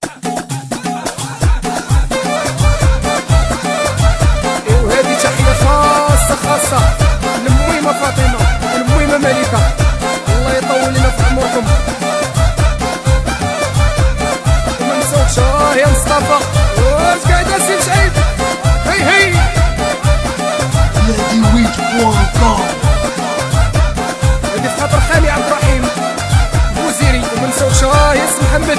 وهذه تحية خاصة للمهمة فاطمة والمهمة ملكة، الله يطول لنا في عمركم. وما نساوكش يا مصطفى، واش قاعدة سي شعيب؟ هي هادي في خاطر خالي عبد الرحيم بوزيري، وما نساوكش يا سي محمد.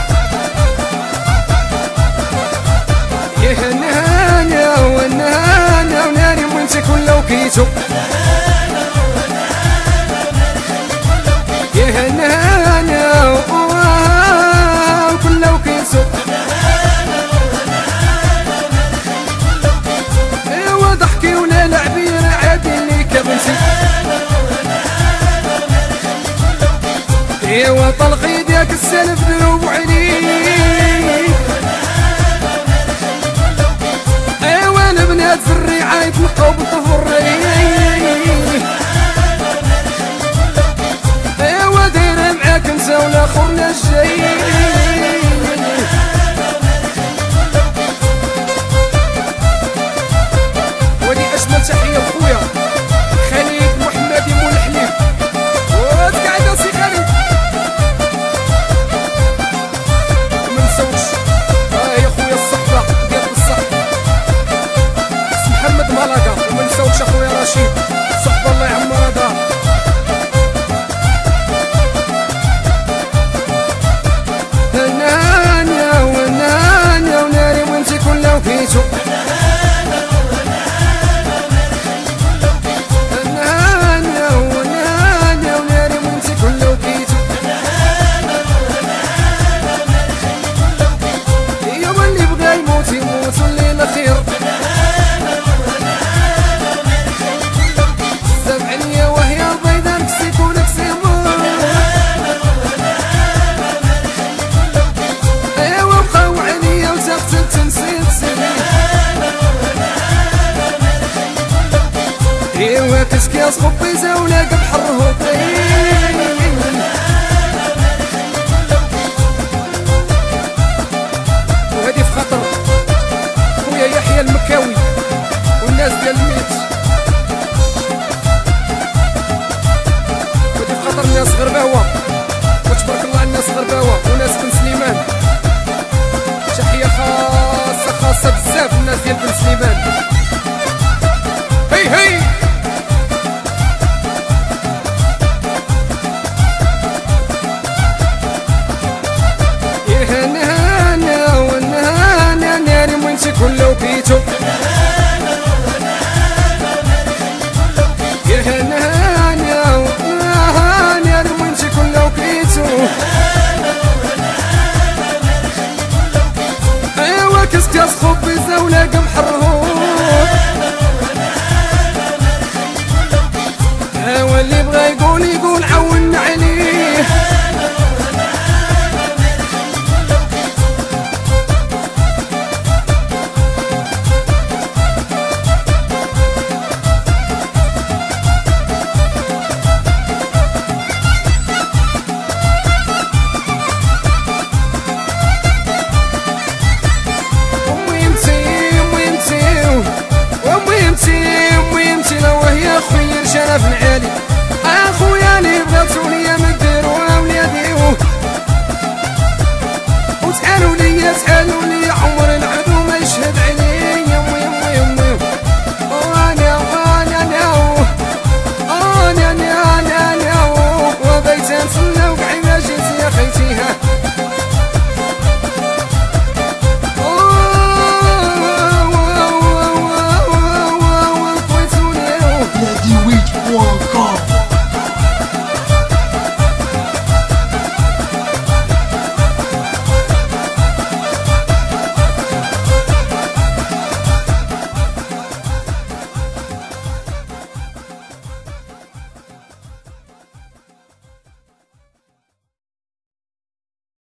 يا هنانا ونانا وناني وانتي كلو كيتو، يا هنانا وكلو كيتو، ايوا ضحكي ولا لعبي راه عادي ليك يا بنتي، ايوا طلقي ديك السلف ذنوب عليك، ايوا البنات في الرعاية تنقاو بالطفرين، ايوا دايرة معاك انت ولا خرنا الجاي. ودي اجمل تحية لخويا خالد محمد مول الحليب، واش قاعدة سي خالد؟ ما نساوكش يا خويا الصحبة ديال بصح سي محمد ملاقا، وما نساوكش اخويا رشيد صحبة الله يعمرها دار. هنانا ونانا وناري وانتي كلها وفيتو، هنانا ونانا وناري وانتي كلها وفيتو، ايوا اللي بغا يموت يموت والليل خير، سبعني وهي البيضة نكسيك ونكسي ايوا كسكاس خبيزة ولا بحر هوطين، وهادي في خاطر خويا يحيى المكاوي والناس ديال الميت، وهادي في خاطر الناس غرباوة وتبارك الله الناس غرباوة وناس بن سليمان. تحية خاصة بزاف الناس ديال بن سليمان. هي يا هنانا ونانا ناري وانتي كلو بيتو.